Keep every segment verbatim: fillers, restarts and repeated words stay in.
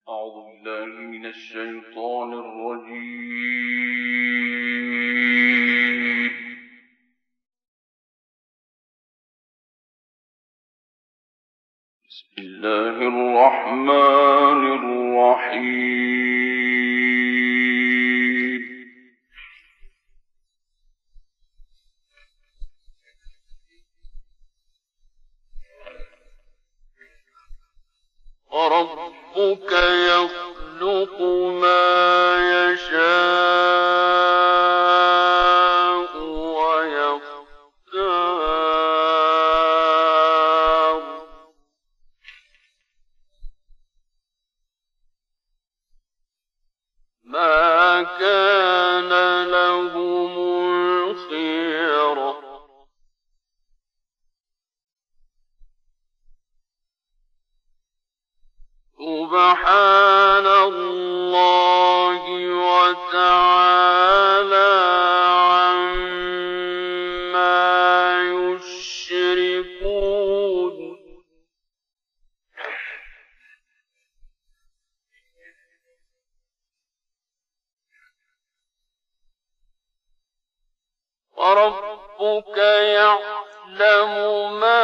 أعوذ بالله من الشيطان الرجيم. بسم الله الرحمن الرحيم. وربك يخلق ما يشاء ويختار ما كان لهم الخيرة سبحان الله وتعالى عما يشركون. وربك يعلم ما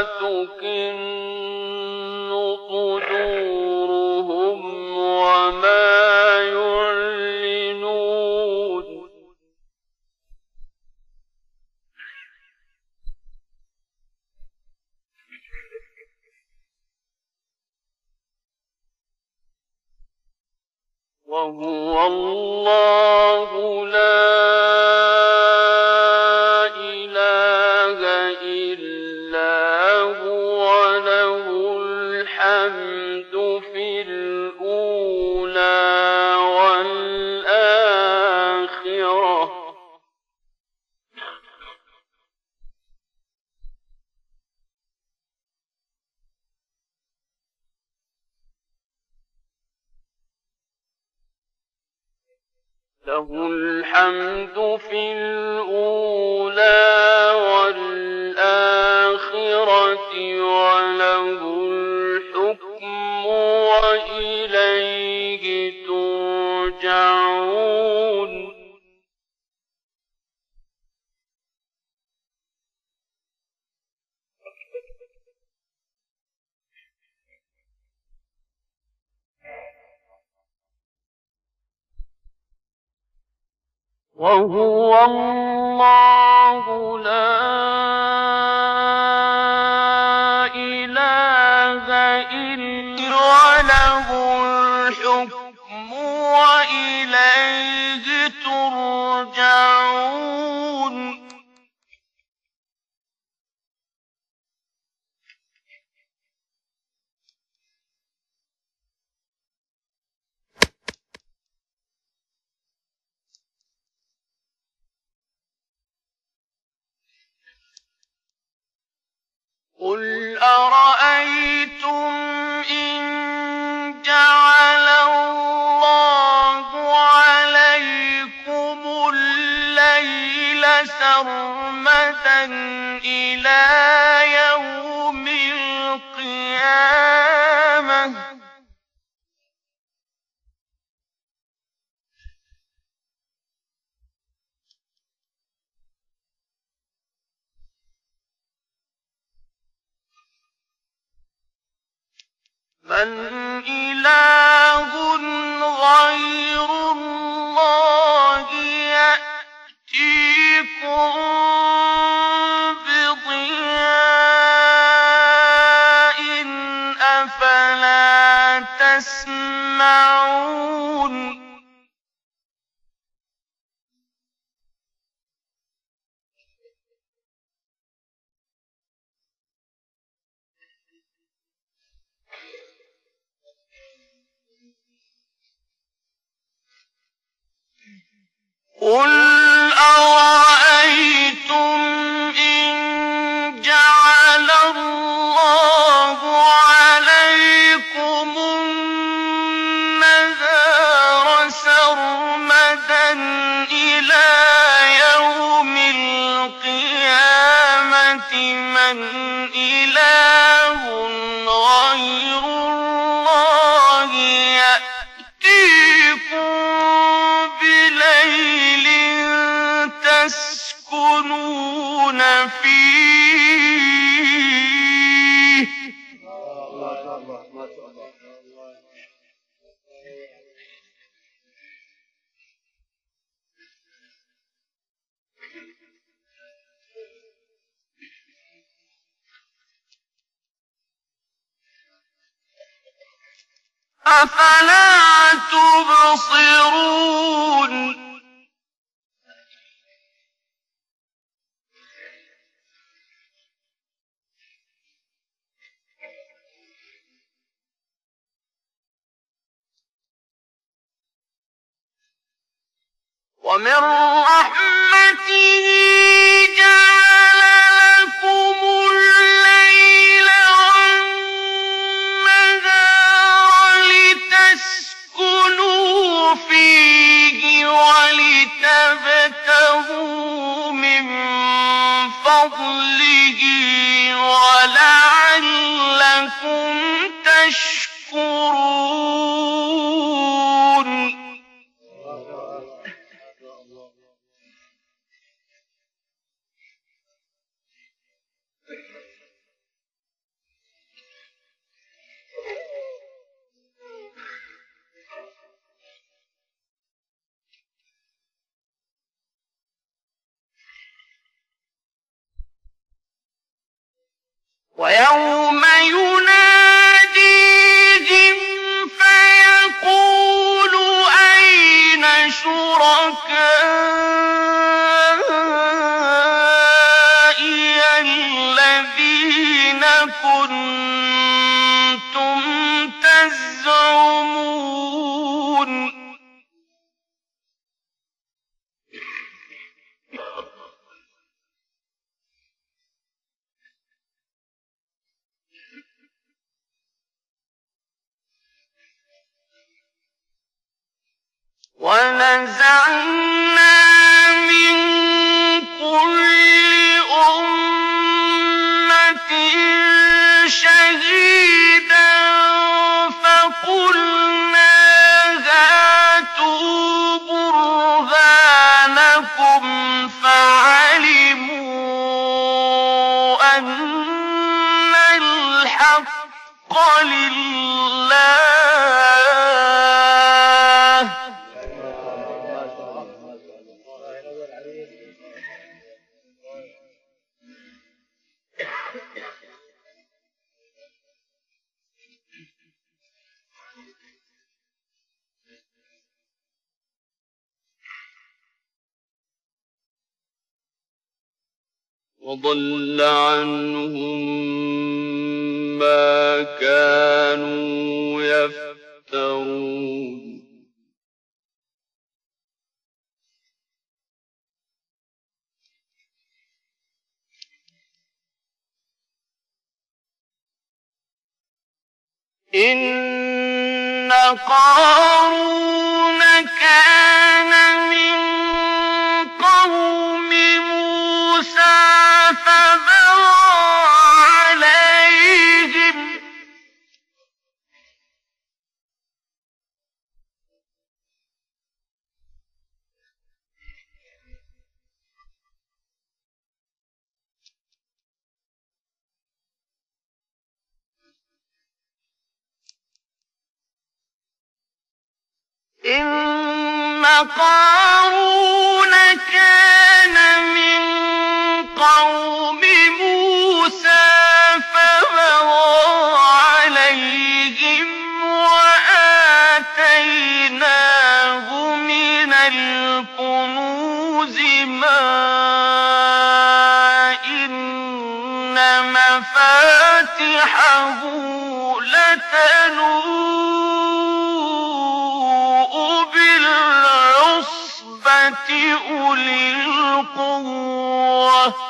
تكن صدورهم وما يعلنون. وهو الله لا له الحمد في الأولى والآخرة وله الحكم وإليه ترجعون. وهو الله لا إله إلا وله الحكم وإليه ترجعون. قل أرأيتم إن جعل الله عليكم الليل سرمدا إلى يوم القيامة من إله غير الله يأتيكم بضياء أفلا تسمعون. قل أرأيتم إن جعل الله عليكم النهار سرمدا إلى يوم القيامة من إله غير الله يأتيكم أفلا تبصرون ومن رحمته جعل لكم الليل والنهار لتسكنوا فيه ولتبتغوا من فضله ولعلكم تشكرون ويوم يناديهم فيقول أين شركائي الذين كنتم تزعمون ونزعنا من كل أمة شهيدا فقلنا هاتوا برهانكم فعلموا أن الحق لله وضل عنهم ما كانوا يفترون إن قارون كان من قوم موسى فبغى عليهم إن قارون كان من قوم موسى فبغى عليهم وآتيناه من الكنوز ما إن مفاتحه لتنوء بالعصبة أولي القوة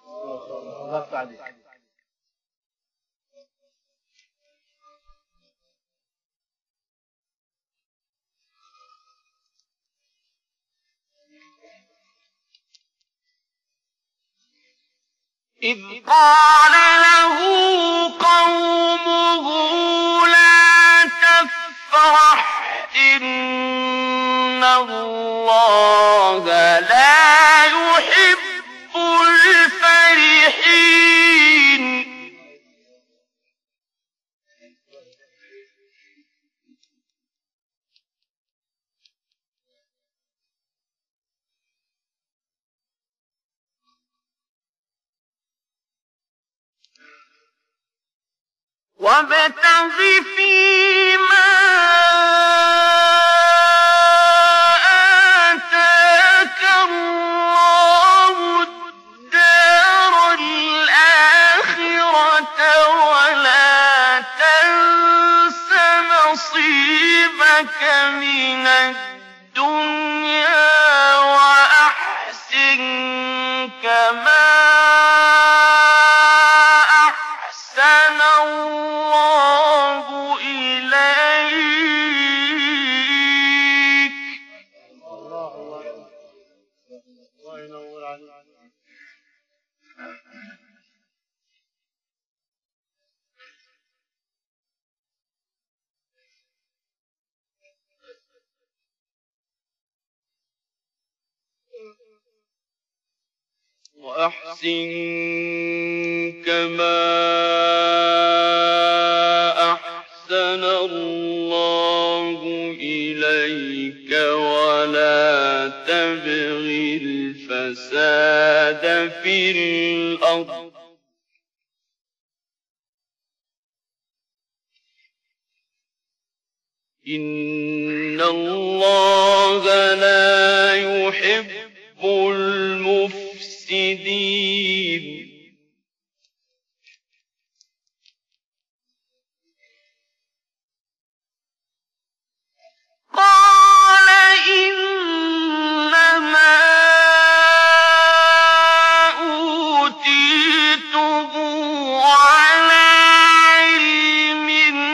إذ قال له قومه لا تفرح إن الله لا يحب الفرحين وابتغ فيما آتاك الله الدار الآخرة ولا تنس نصيبك من الدنيا وأحسن كما أحسن الله إليك. الله الله الله ينور عليك. وأحسن كما أحسن الله إليك ولا تبغ الفساد في الأرض إن الله لا يحب المفسدين. قال إنما أوتيته على علم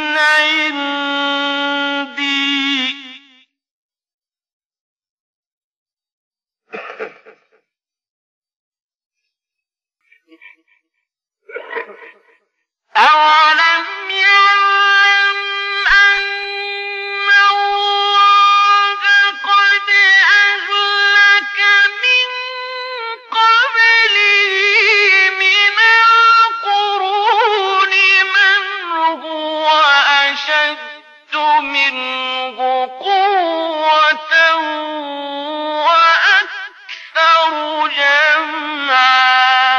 عندي أولم يعلم أن الله قد أهلك من قبله من القرون من هو أشد منه قوة وأكثر جمعا.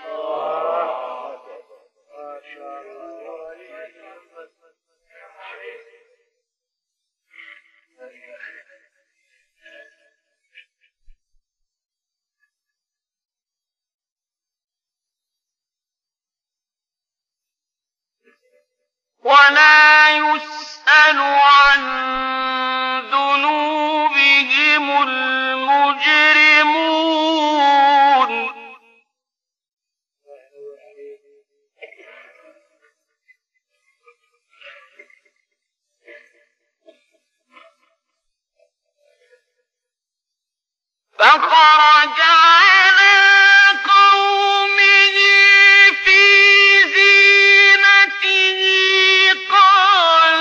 ولا يسأل عن ذنوبهم المجرمون. فخرج على قومه في زينته قال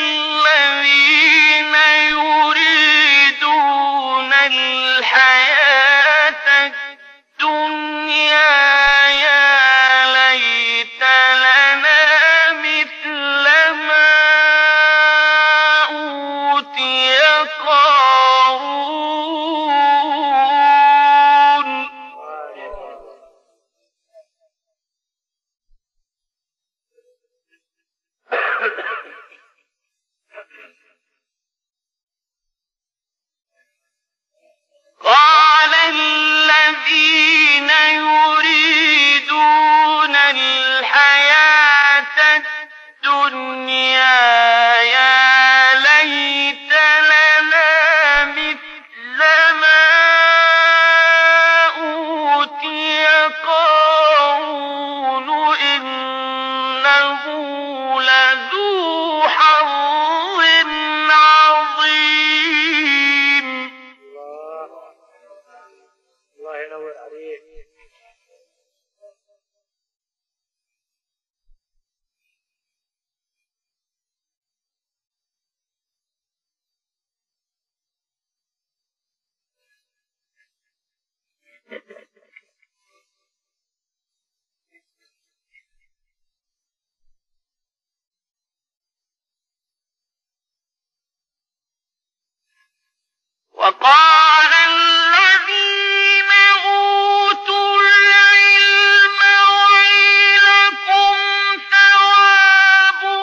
الذين يريدون الحياة الدنيا يا ليت لنا مثل ما أوتي قارون. قال الذين يريدون الحياة الدنيا يا ليت لنا مثل ما أوتي قارون إنه لذو حظ عظيم. الله ينور عليك. وقال الذين أوتوا العلم ويلكم ثواب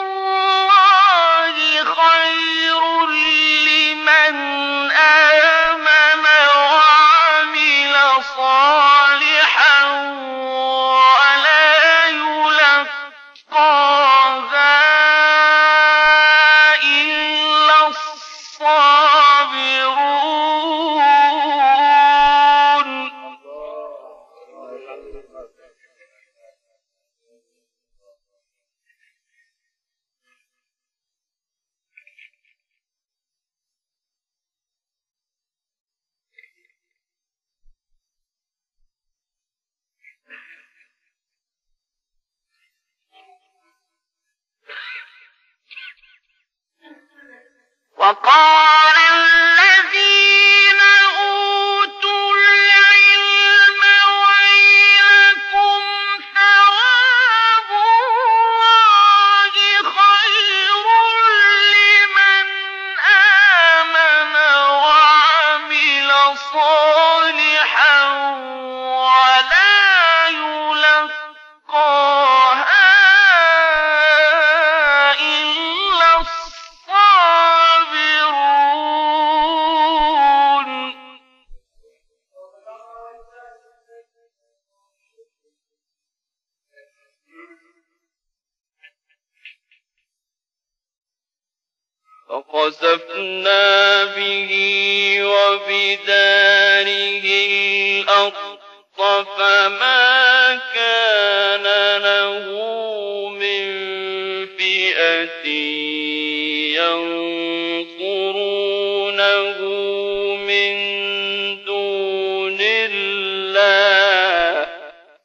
وقال الذين أوتوا العلم ويلكم ثواب الله خير لمن آمن وعمل صالحا ولا يلقاها إلا الصابرون. فخسفنا به وبداره الأرض فما كان له من فئة ينصرونه من دون الله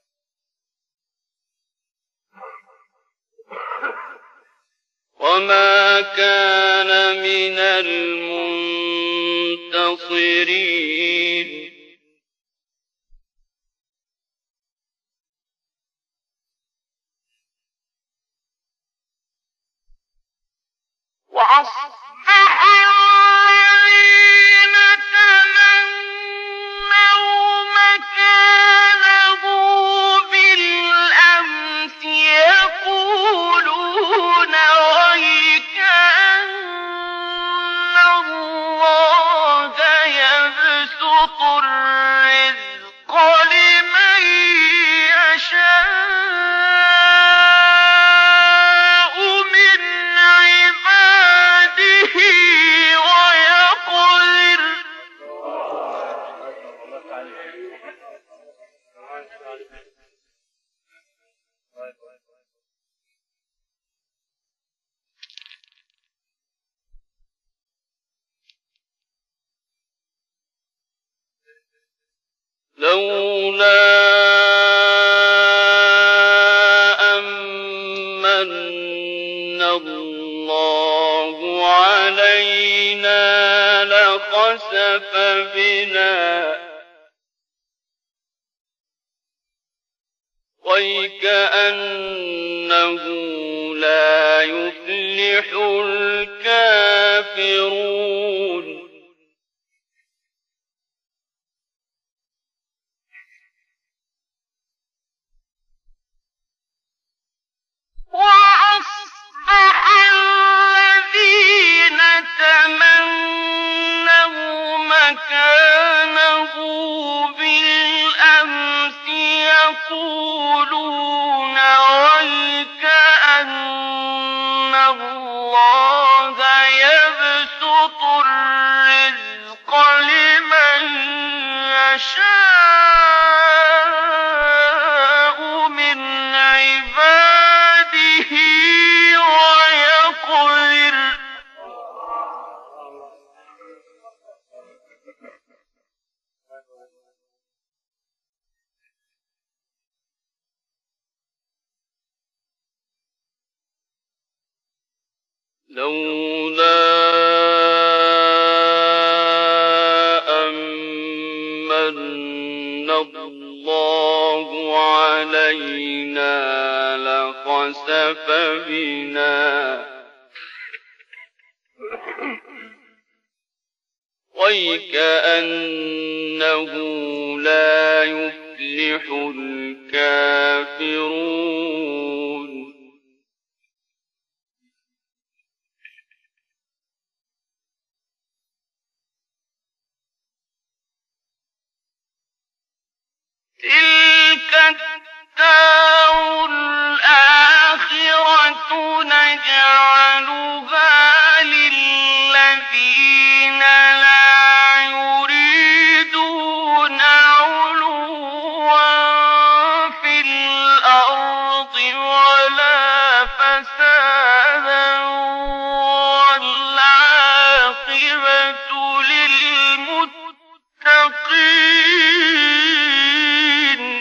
وما كان من المنتصرين. وأصبح الذين تمنوا مكانه بالأمس يقولون ويك أن الله يبسط الرزق لمن يشاء من عباده ويقدر لولا أمن الله علينا لخسف بنا ويكأنه لا يفلح الكافرون. وأصبح الذين تمنوا مكانه بالأمس يقولون ويك أن الله يبسط الرزق لمن يشاء من عباده ويقدر لولا أمن الله علينا لخسف بنا ويكأنه لا يفلح الكافرون. تلك الدار الآخرة نجعلها للذين لا يريدون علوا في الأرض ولا فسادا والعاقبة للمتقين.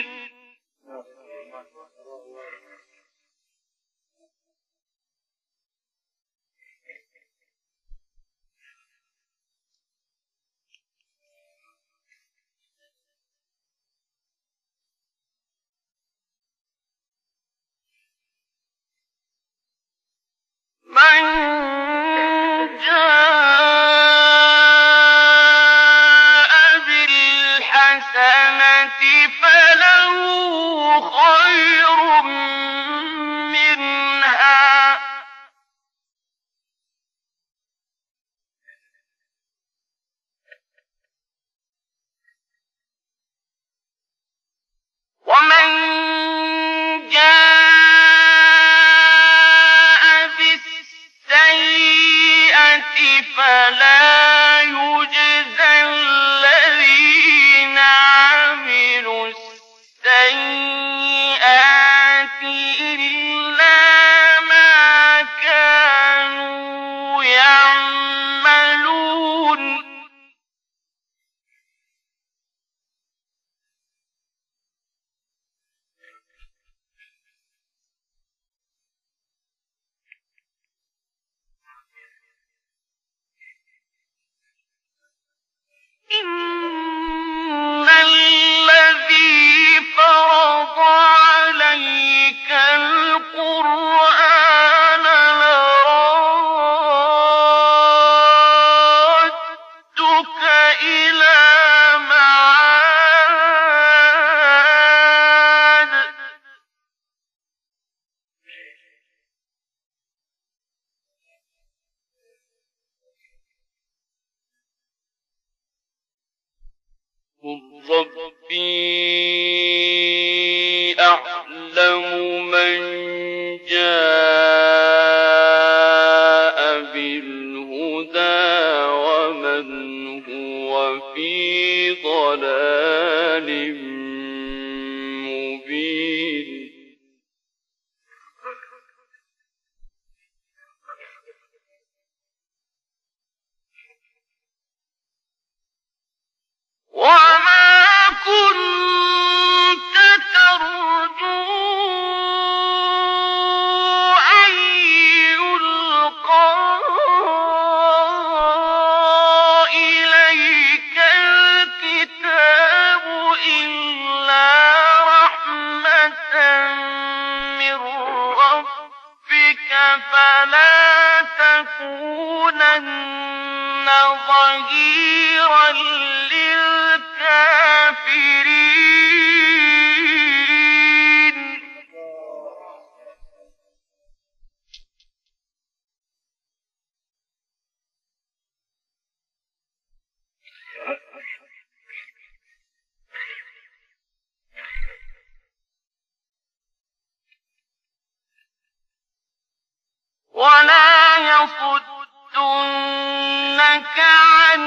فلا يجزى الذين عملوا السيئات إلا ما كانوا يعملون إن الذي فرض عليك القرآن لرادك إلى معاد قل ربي أعلم من جاء بالهدى ومن هو في ضلال مبين وما كنت ترجو أن يلقى إليك الكتاب إلا رحمة من ربك فلا تكونن ظهيرا للكافرين ولا يصدنك عن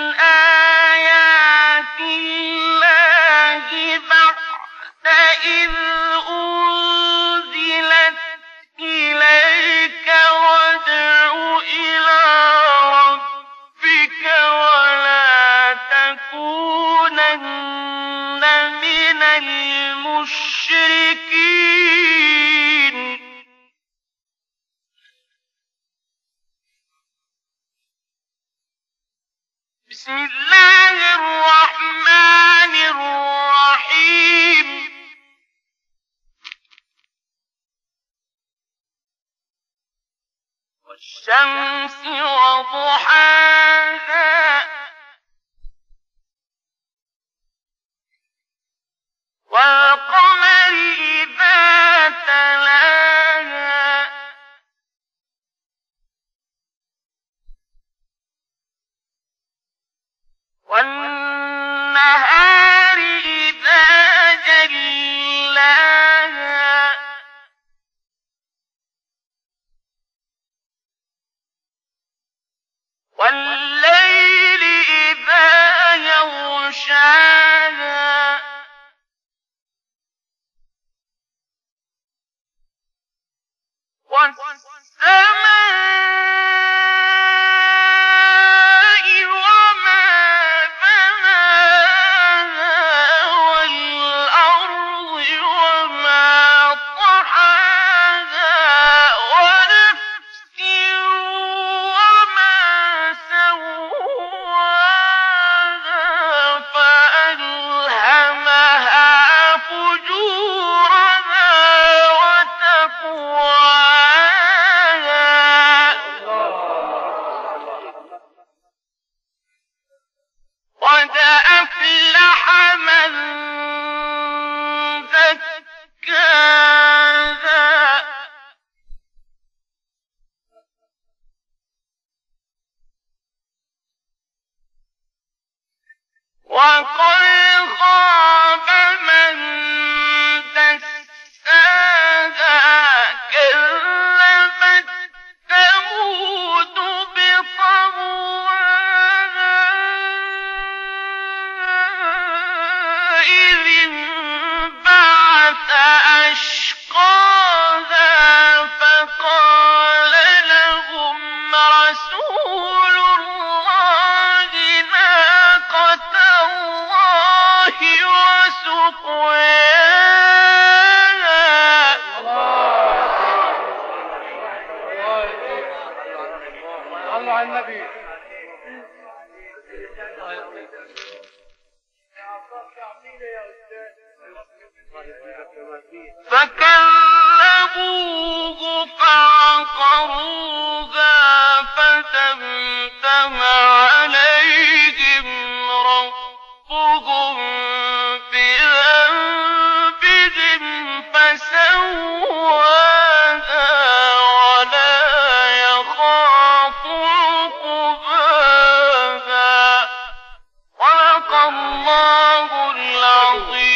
آيات الله بعد إذ أنزلت إليك وادع إلى ربك ولا تكونن من المشركين بسم الله الرحمن الرحيم والشمس وضحاها والقمر إذا تلاها والنهار إذا جلاها والليل إذا يغشاها والسماء وما بناها والأرض وما طحاها ونفس وما سواها فألهمها فجورها وتقواها قد أفلح من زكاها وقد خاب من دساها كذبت ثمود بطغواها صلوا على النبي. فكذبوه فعقروها فدمدم عليهم ربهم بذنبهم فسواها ولا يخاف عقباها. صدق الله العظيم.